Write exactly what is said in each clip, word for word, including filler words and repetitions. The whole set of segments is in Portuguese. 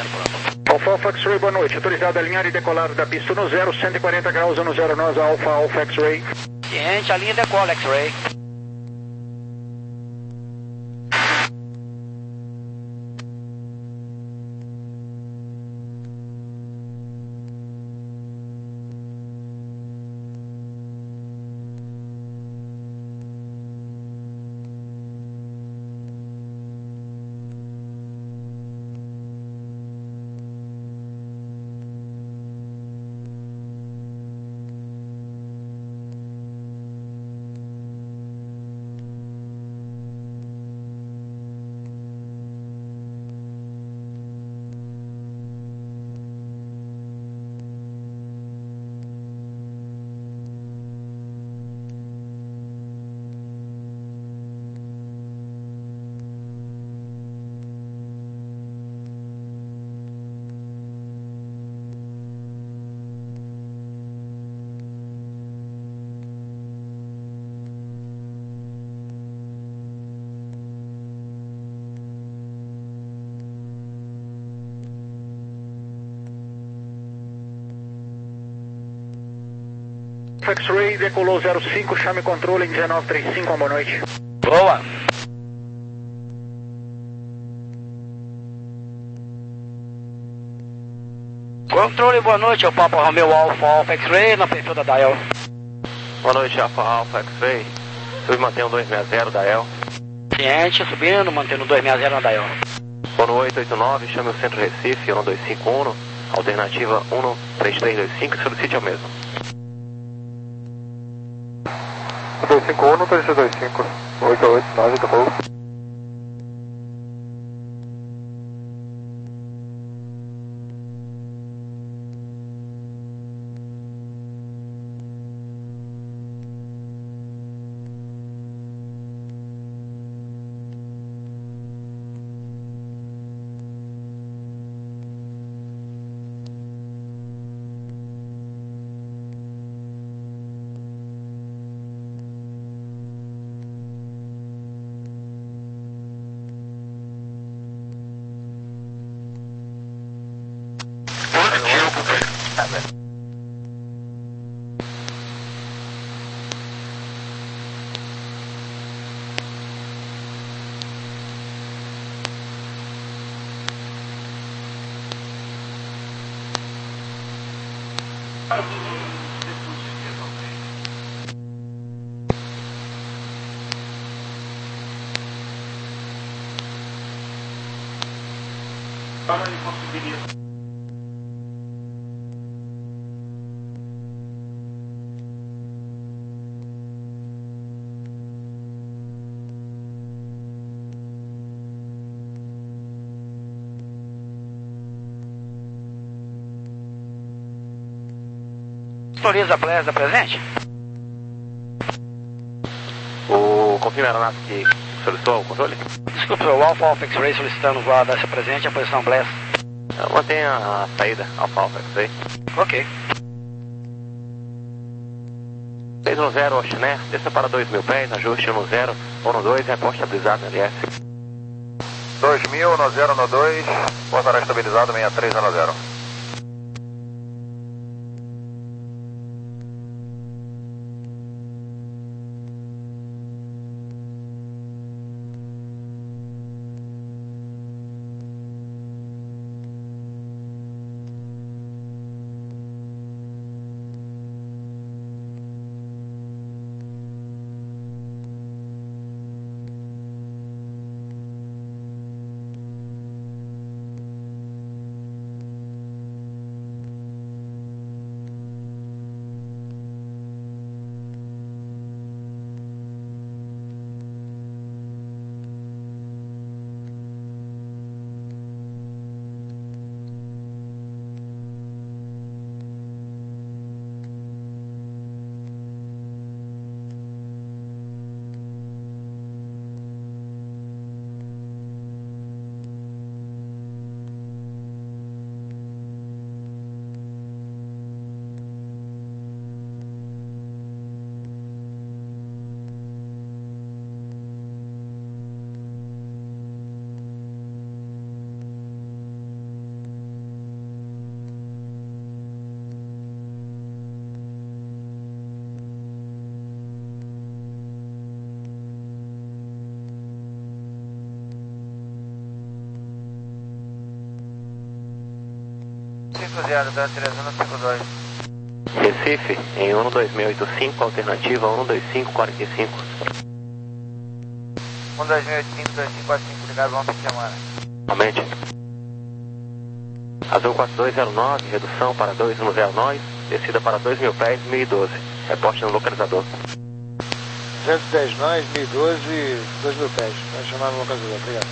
Alfa Alfa X-Ray, boa noite. Autorizado a alinhar e decolar da pista no zero, cento e quarenta graus no zero nós, Alfa Alfa X-Ray. Ciente, a linha decola X-Ray. X-Ray, decolou zero cinco, chame controle em dezenove trinta e cinco, boa noite. Boa. Controle, boa noite, é o Papa Romeo Alfa Alfa X-Ray, na perfil da Dial. Boa noite, Alfa Alfa X-Ray. Sub mantendo dois seis zero da Dial. Ciente, subindo, mantendo dois seis zero na Dial. Boa noite, oito oito nove, chame o centro Recife, um dois cinco um, alternativa um três três dois cinco, solicite ao mesmo. dois cinco um, três três dois cinco, oito oito nove, do voo. Autoriza a Blesa presente? O confirma a aeronave que solicitou o controle? Desculpe, o Alfa Alfa X-Ray solicitando o voar dessa presente, a posição Blesa. Mantenha a saída, Alfa Alfa X-Ray. Ok. seis um zero, Oxné, desça para dois mil pés, ajuste um zero, um dois, reporte estabilizado no L S. dois mil, no zero, no dois, portará estabilizado, seis três zero zero. Entusiasta, da três um cinco dois. Recife, em um dois seis oito cinco, alternativa um dois cinco quatro cinco. um dois seis oito cinco, dois cinco quatro cinco, ligado, bom fim de semana. Aumente. Azul quatro dois zero nove, redução para dois um zero nós, descida para dois mil pés, mil e doze. Reporte no localizador. duzentos e dez nós, mil e doze, dois mil pés. Vai chamar no localizador, obrigado.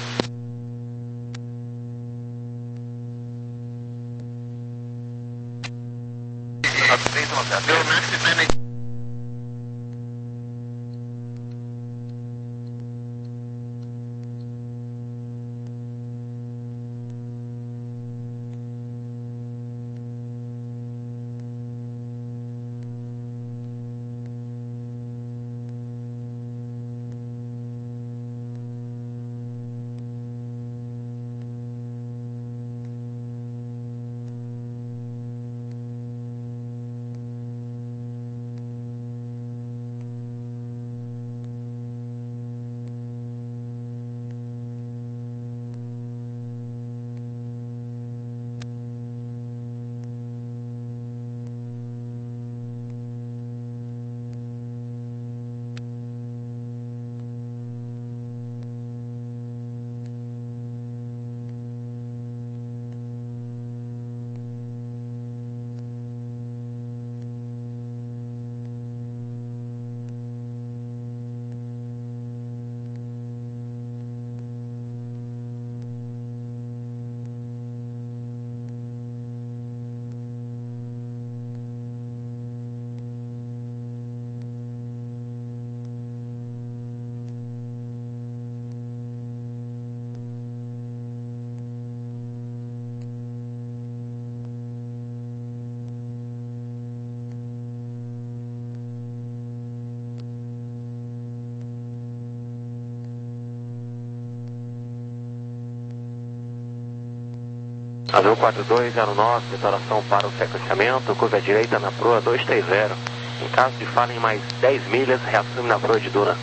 Azul quatro dois zero nove, declaração para o sequenciamento, curva à direita na proa dois três zero. Em caso de falha em mais dez milhas, reassume na proa de Duna.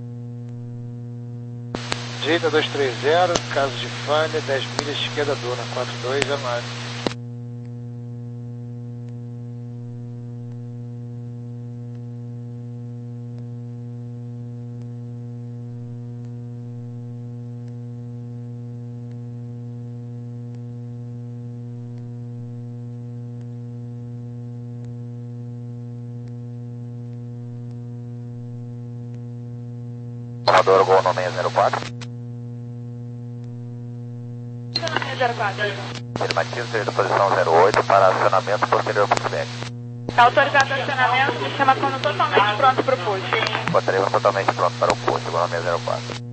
Direita dois três zero, caso de falha, dez milhas, esquerda Duna, quatro dois zero nove. Corredor Gol no seis zero quatro. zero quatro. Afirmativo, seja posição zero oito para acionamento posterior para o cliente. Está autorizado o acionamento, sistema quando totalmente pronto para o push. Bateria totalmente pronto para o push, Gol no seis zero quatro.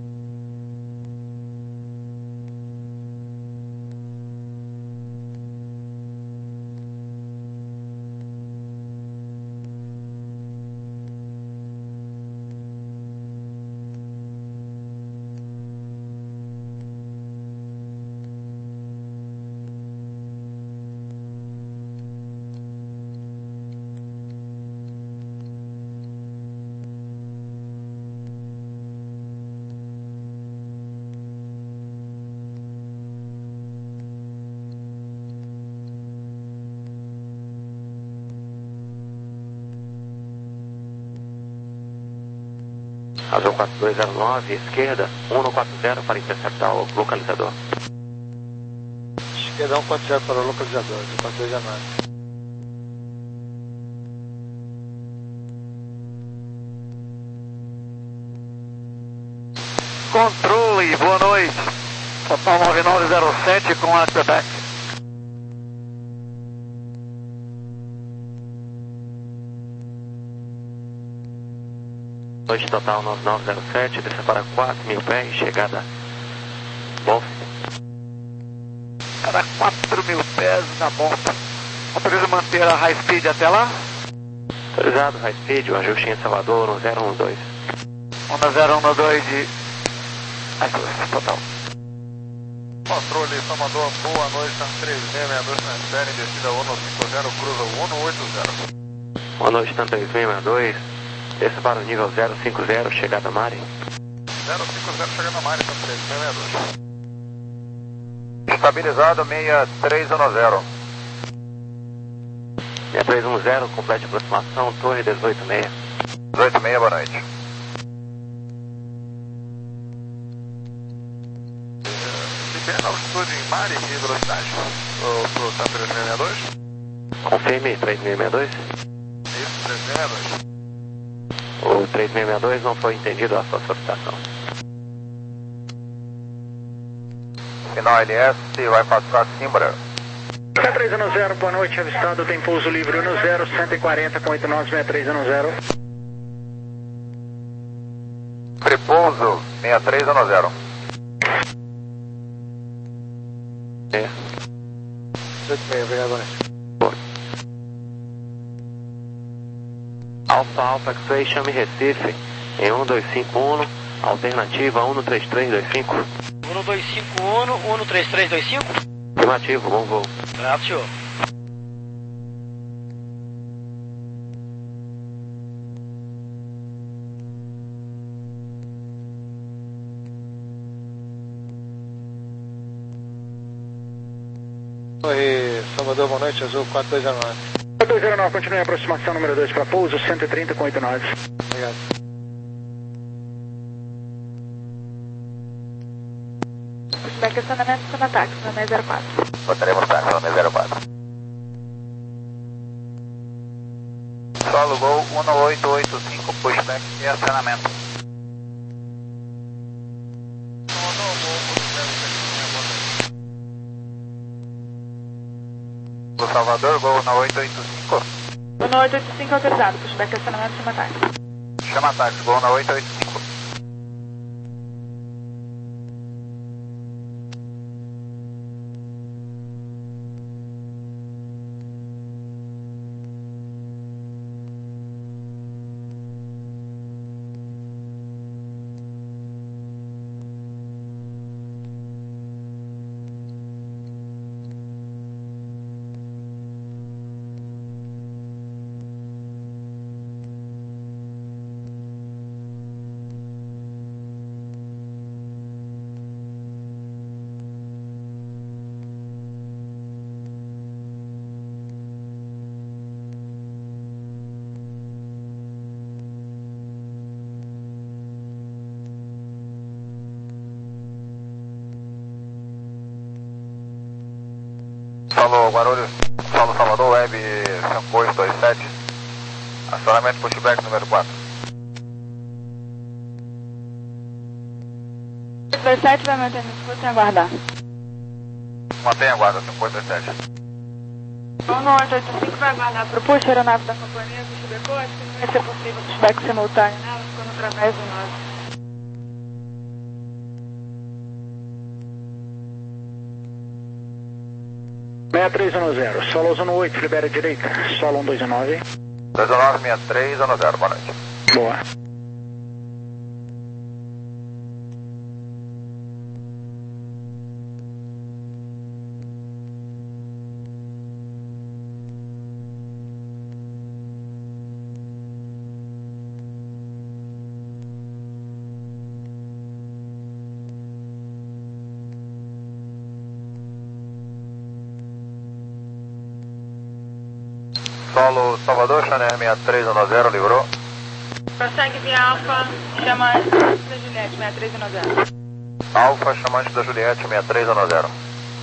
Azul quatro dois zero nove, esquerda, um quatro zero para interceptar o localizador. Esquerda um quatro zero para o localizador, Azul quatro dois zero nove. Controle, boa noite. Total nove nove zero sete com a Quebec. Noite total nove nove zero sete, desça para quatro mil pés, chegada Golf. Para quatro mil pés na bomba. Autoriza manter a high speed até lá? Autorizado, high speed, o ajuste em Salvador no zero um dois. Onda zero um dois de... High total. Controle Salvador, boa noite, três seis seis dois transfere, descida um cinco zero, cruza um oito zero. Boa noite, três seis seis dois, desça para o nível zero cinco zero, chegada Mari. zero cinco zero, chegada Mari, três seis seis dois. Estabilizado, seis três um zero. seis três um zero, complete aproximação, torre dezoito seis. dezoito seis, boa noite. Libera altitude em mar e velocidade. Pro TAP três seis seis dois. Confirme, três seis seis dois. Isso, três seis seis dois. O três seis seis dois não foi entendido a sua solicitação. Final L S, vai passar Simbra. C três um zero, boa noite, avistado, tem pouso livre um zero, cento e quarenta com oito nove, seis três um zero. Prepouso, seis três um zero. É. dezoito seis, obrigado, boa noite. Alfa Alfa X-Ray, chame Recife em um dois cinco um, alternativa um três três dois cinco. um dois cinco um, um três três dois cinco. Afirmativo, bom voo. Grato, senhor. Torre Salvador, boa noite, Azul quatro dois zero nove. quatro dois zero nove, continue a aproximação número dois para pouso, cento e trinta com oito nove. Obrigado. Pushback acionamento sem ataque, nove zero quatro. Botaremos para nove zero quatro. Solo Gol um oito oito cinco, pushback e acionamento. Do Salvador, Gol um oito oito cinco. um oito oito cinco autorizado, pushback acionamento sem ataque. Chama ataque, Gol um oito oito cinco. Solo Guarulhos, Solo Salvador, Web cinco oito dois sete. Acionamento pushback número quatro. dois sete vai manter no escudo sem aguardar. Mantenha a guarda, cinco oito dois sete. um oito oito cinco vai aguardar para o push, aeronave da companhia, push decô, acho que não vai ser possível pushback simultâneo nela, ficando através do nove. seis três um zero, solo um oito, libera a direita, solo um dois nove. dois nove seis três um zero, boa noite. Boa. Solo Salvador, Chanel seis três um zero, livrou. Prossegue via Alfa, chama da Juliette, seis três um zero. Alfa, chamante da Juliette, seis três um zero.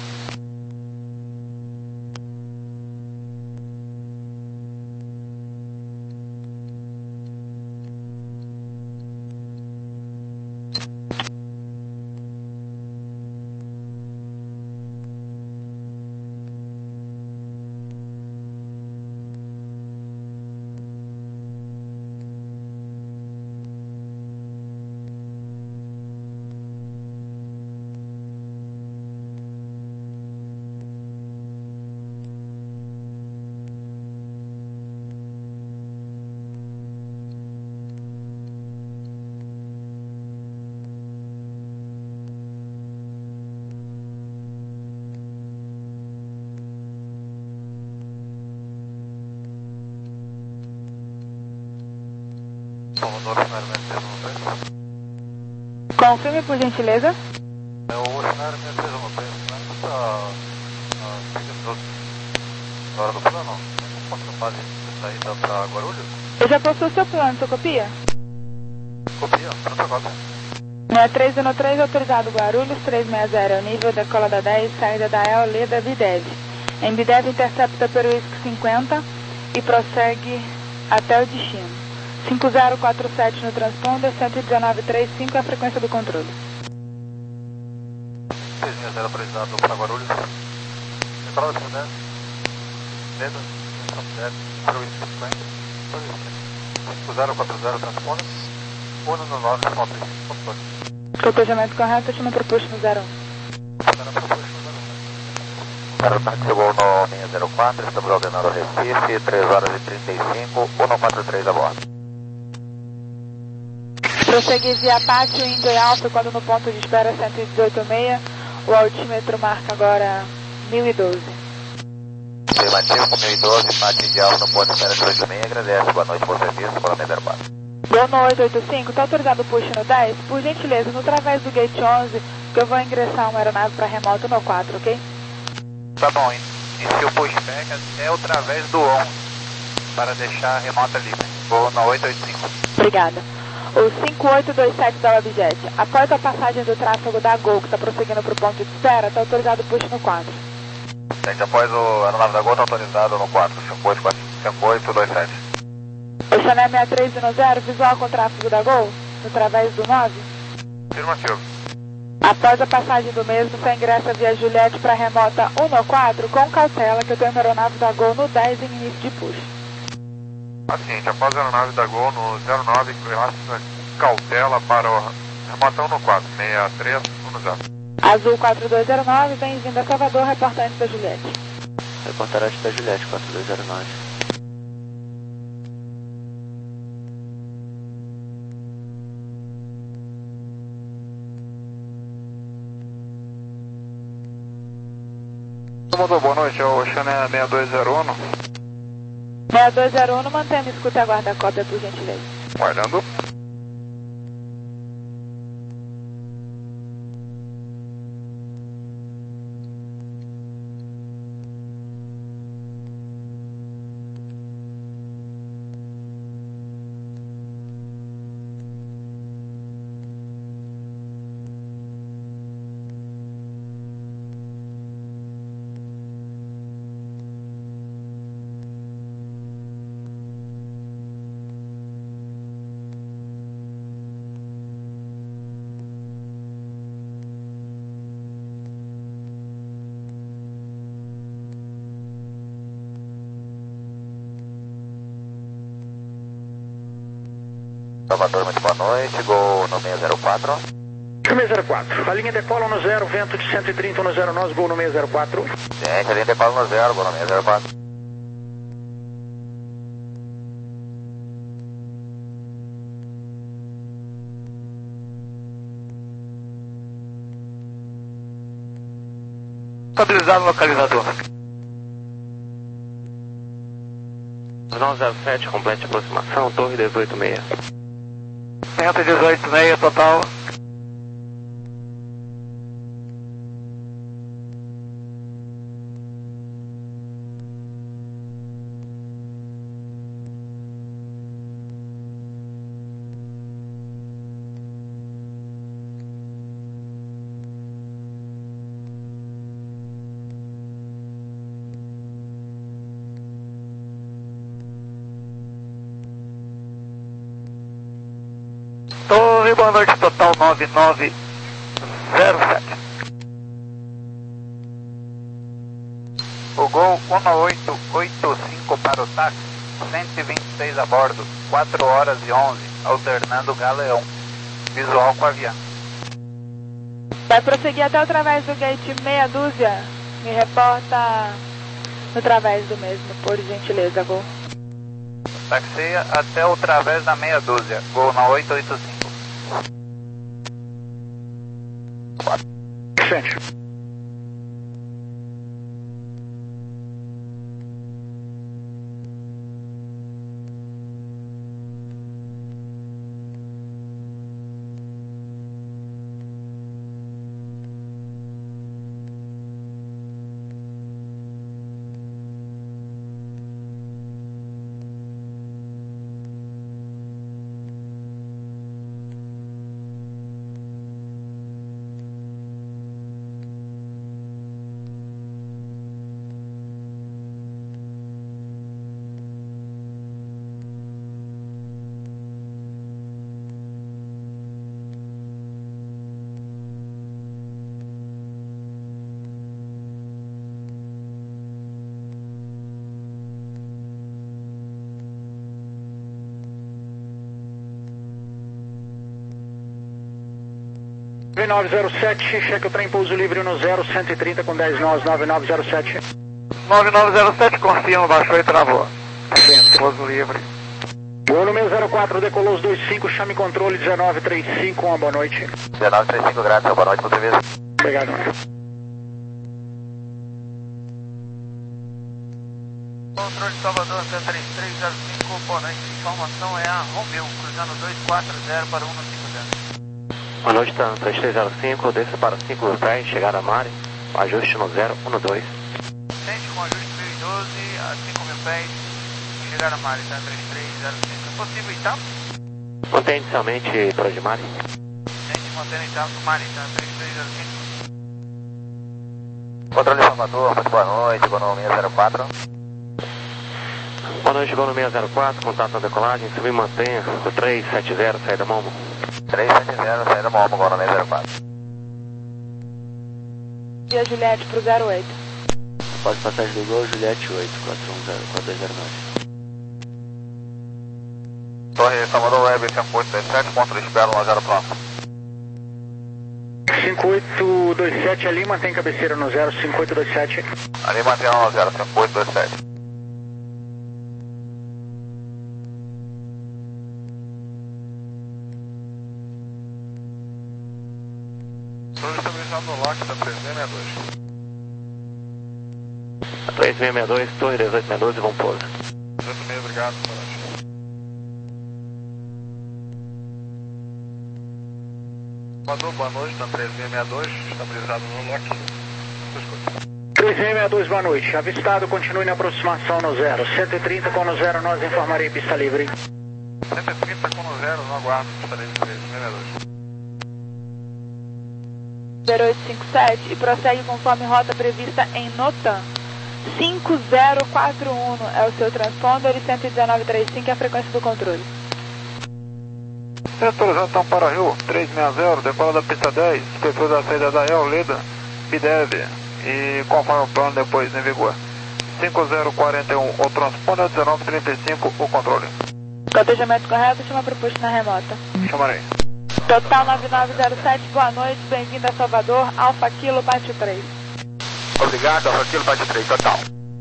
Confirme, por gentileza. É o cenário seis três um três, né? Está... Está... Está... Está... Está... Está... Está... Está... fase de saída para Guarulhos? Eu já postou o seu plano, você copia? Copia, pronto, cópia. É três um três, autorizado Guarulhos, trezentos e sessenta, nível decola da dez, saída da E O L da Videv. Em Videv intercepta pelo I S C cinquenta e prossegue até o destino. cinco zero quatro sete no transponder, cento e dezenove vírgula trinta e cinco é a frequência do controle. três seis zero autorizado para Guarulhos. Decola da dez. Dedo, pelo I S C cinquenta. cinco zero quatro zero transponder. um no nove, controle. Cotejamento correto, última proposta no zero um. Aerotáxi chegou no seis zero quatro, estamos ordenando o Recife, três horas e trinta e cinco, cento e quarenta e três a bordo. Prosseguir via Pátio, Indo e Alfa, quando no ponto de espera cento e dezoito vírgula seis, o altímetro marca agora mil e doze. Afirmativo com mil e doze, Pátio de Alfa no ponto de espera dezoito vírgula seis, agradece, boa noite, bom serviço, para o zero quatro. Gol no oito oito cinco, está autorizado o push no dez? Por gentileza, no través do gate onze, que eu vou ingressar uma aeronave para remoto no quatro, ok? Tá bom, e se o pushback é através do onze, para deixar a remota livre. Vou no oito oito cinco. Obrigada. O cinco oito dois sete da Webjet, após a passagem do tráfego da Gol, que está prosseguindo para o ponto de espera, está autorizado o push no quatro. Gente, após o aeronave da Gol, está autorizado no quatro, cinco oito dois sete. O Chanel sessenta e três zero, visual com tráfego da Gol, no través do nove? Afirmativo. Após a passagem do mesmo, você ingressa via Juliette para a remota um no quatro, com cautela, que eu tenho uma aeronave da Gol no dez em início de push. Assim, após a aeronave da Gol no zero nove, graça cautela para o remota um no quatro, seis três um no zero. Azul quatro dois zero nove, bem-vindo a Salvador, reportante da Juliette. Reportante da Juliette, quatro dois zero nove. Boa noite, é o Chanel seis dois zero um. seis dois zero um, mantenha-me escuta e aguarda a cópia, por gentileza. Guardando. Salvador, muito boa noite, Gol no seis zero quatro. seis zero quatro, a linha decola no zero, vento de cento e trinta no zero nós, Gol no seis zero quatro. Gente, a linha decola no zero, Gol no seis zero quatro. Estabilizado o localizador. nove zero sete, complete aproximação, torre dezoito seis. cento e dezoito seis total. Torre, boa noite, total nove nove zero sete. O Gol um oito oito cinco para o táxi, cento e vinte e seis a bordo, quatro horas e onze, alternando Galeão, visual com avião. Vai prosseguir até o través do gate meia dúzia, me reporta no través do mesmo, por gentileza, Gol. Taxia até o través da meia dúzia, Gol na oito oito cinco. Sente. nove nove zero sete, cheque o trem pouso livre no zero, cento e trinta com dez nós, nove nove zero sete. nove nove zero sete, confirma, baixou e travou. Sempre. Pouso livre. Voo no meio zero quatro, decolou os dois cinco, chame controle dezenove trinta e cinco, uma boa noite. dezenove trinta e cinco, grátis, boa noite, você mesmo. Obrigado. Controle Salvador, C três três zero cinco, boa noite. Informação é a Romeu, cruzando dois quatro zero para um cinco zero. Boa noite, tá, três três zero cinco, desça para cinco mil pés, chegar a Mari, ajuste no zero um dois. Tente com ajuste mil e doze a cinco mil pés, chegar a Mari, tá, três três zero cinco. É possível Itapo? Mantém inicialmente para de Mari. Tente manter Itapo, Mari, tá, três três zero cinco. Controle Salvador, muito boa noite, economia zero quatro. Boa noite, economia zero quatro, contato na decolagem, subir e mantenha o três sete zero, saída Momo. três sete zero, saída Momo, economia zero quatro. E a Juliette pro zero oito. Pode passagem do Gol, Juliette oito, quatro um zero, quatro dois zero nove. Torre Salvador Web cinco oito dois sete, controle espero no zero pronto. cinco oito dois sete ali, mantém cabeceira no zero, cinco oito dois sete. Ali mantém no zero, cinco oito dois sete. Torre estabilizado no lock da três seis seis dois. três seis seis dois, Torre dezoito seis doze, vão pouso. dezoito seis, obrigado, boa noite. Salvador, boa noite, na três seis seis dois, estabilizado no lock. três seis seis dois, boa noite. Avistado, continue na aproximação no zero. cento e trinta com no zero, nós informarei pista livre. cento e trinta com no zero, no aguardo, pista livre três seis seis dois. zero oito cinco sete e prossegue conforme rota prevista em NOTAM. cinco zero quatro um é o seu transponder e cento e dezenove trinta e cinco é a frequência do controle. Autorização para Rio três seis zero, decola da pista dez, perfil da saída da El, Leda, Bidev e conforme o plano depois em vigor. cinco zero quatro um o transponder, dezenove trinta e cinco o controle. Cotejamento correto, chama proposto na remota. Chamarei. Total nove nove zero sete, boa noite, bem-vindo a Salvador, Alfa Kilo, parte três. Obrigado, Alfa Kilo, parte três, total.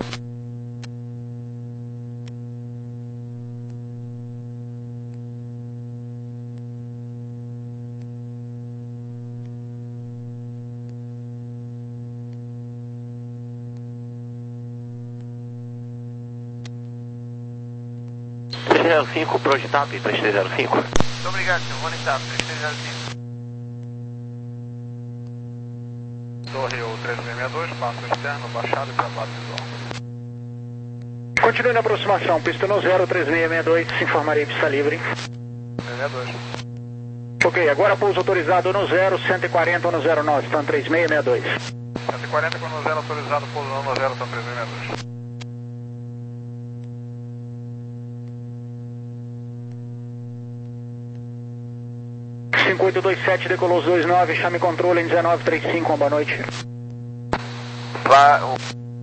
três três zero cinco, Progitap, três três zero cinco. Muito obrigado, senhor. Vou listar, três três zero cinco. Torre o três seis seis dois, passo externo, baixado e travado visual. Continue na aproximação, pista no zero, três seis seis dois, informarei pista livre. três seis dois. Ok, agora pouso autorizado no zero, cento e quarenta no zero nove, estão três seis seis dois. cento e quarenta com no zero autorizado, pouso no zero, estão três seis seis dois. cinco oito dois sete, decolou os dois nove, chame controle em dezenove trinta e cinco, uma boa noite. Lá, o...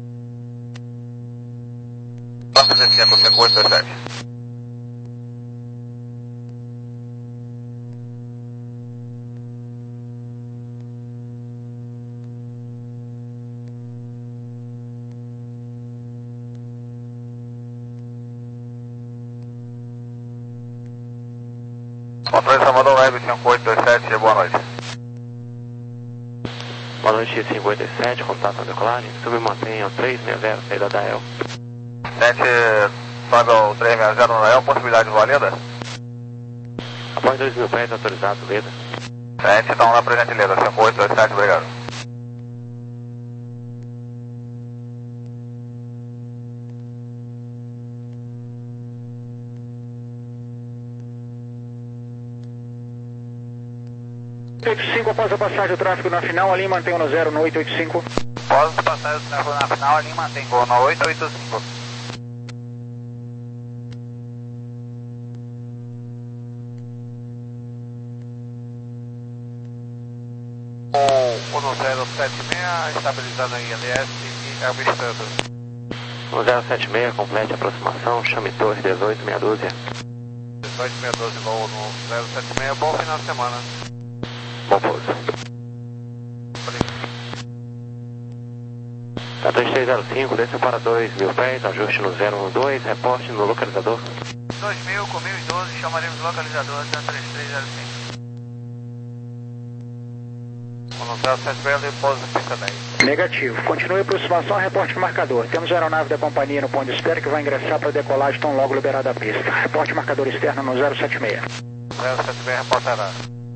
Passa de cinco, cinco oito dois sete. Controle Salvador Web cinco oito dois sete, boa noite. Boa noite, cinco oito dois sete, contato na decolagem, sub mantenha o três seis zero, saída da El. sete, sobe ao três seis zero na El, possibilidade de valida? Após dois mil pés, autorizado, Leda. sete, então lá presente Leda, cinco oito dois sete, obrigado. oito oito cinco, após a passagem do tráfego na final, ali mantém no zero no oito oito cinco. Após a passagem do tráfego na final, ali mantém gol no oito oito cinco. O no zero sete seis, estabilizado em L S e avistando. No zero sete seis, complete a aproximação, chame torre dezoito meia dúzia. dezoito meia doze, gol no zero sete seis, bom final de semana. Bom pouso. Tá dois três zero cinco, desça para dois mil pés, ajuste no zero um dois, reporte no localizador. dois mil com mil e doze, chamaremos o localizador da três três zero cinco. um zero sete Belo, pouso pista dez. Negativo. Continue a aproximação, reporte marcador. Temos a aeronave da companhia no ponto de espera que vai ingressar para decolagem tão logo liberada a pista. Reporte marcador externo no zero sete seis. zero sete seis, reportará.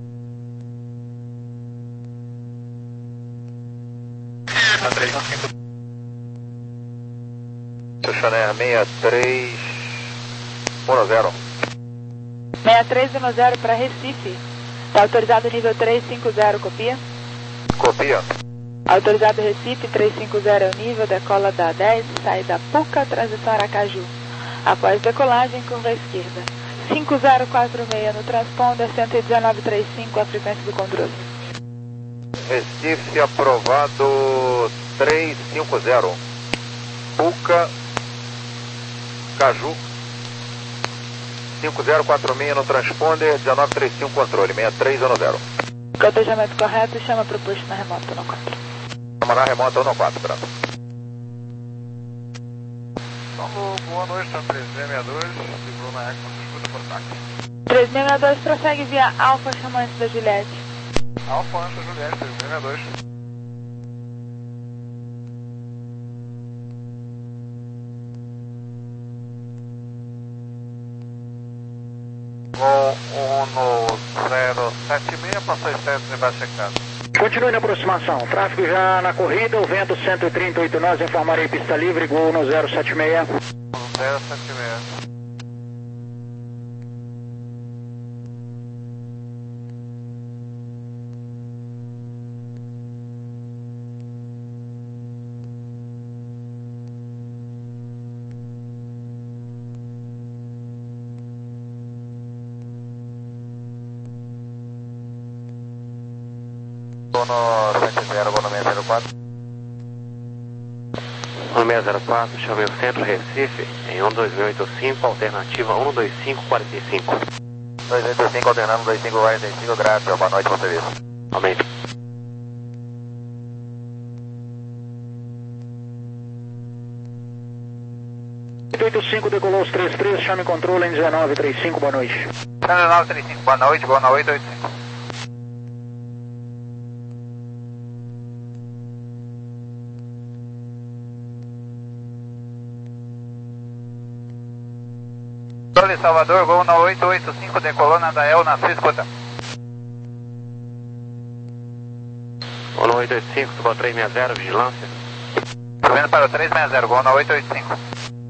Chanel seis três um zero. seis três um zero para Recife. Está autorizado nível trezentos e cinquenta, copia? Copia. Autorizado Recife, trezentos e cinquenta é o nível, decola da dez, sai da Puca, transição Aracaju. Após decolagem, curva à esquerda. cinco zero quatro seis no transponder, cento e dezenove vírgula trinta e cinco, a frequência do controle. Recife aprovado trezentos e cinquenta. Puca, Caju. cinco zero quatro seis no transponder, dezenove trinta e cinco controle, seis três um zero. Cotejamento correto, chama proposto na remota no quatro. Chama na remota no quatro, branco. Alô, boa noite, três seis seis dois, livrou na Eco, escuta por táxi. três seis seis dois prossegue via Alfa, chama antes da Juliette. Alfa, antes da Juliette, três seis seis dois. Gol um no zero sete seis, passou excesso de baixa checada. Continue na aproximação. Tráfego já na corrida, o vento cento e trinta e oito nós, informarei pista livre, gol no zero sete seis. zero sete seis. No sete zero, vou no seis zero quatro. No seis zero quatro, chame o centro Recife em um dois mil oitenta e cinco, alternativa um dois cinco quatro cinco. dois oito cinco, alternando dois cinco quarenta e cinco, graças, boa noite, bom serviço. Aumento. oito oito cinco decolou os três três, chame controle em dezenove trinta e cinco, boa noite. dezenove trinta e cinco, boa noite, boa noite, oito oito cinco. Controle Salvador, gol na oito oito cinco, decolou na Dael, na sua escuta. Gol no oito oito cinco, suba três seis zero, vigilância. Subindo para o três seis zero, gol na oito oito cinco.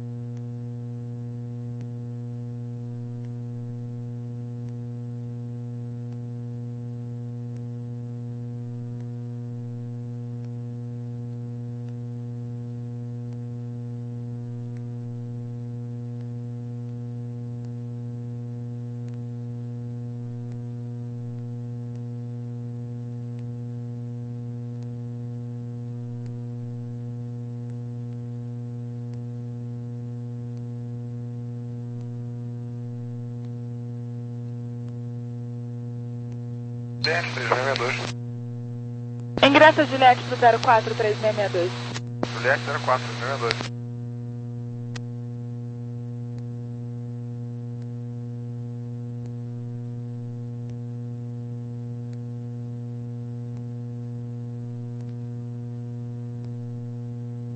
três seis seis dois. Ingressa Juliette pro zero quatro três seis seis dois. Juliette zero quatro três seis dois.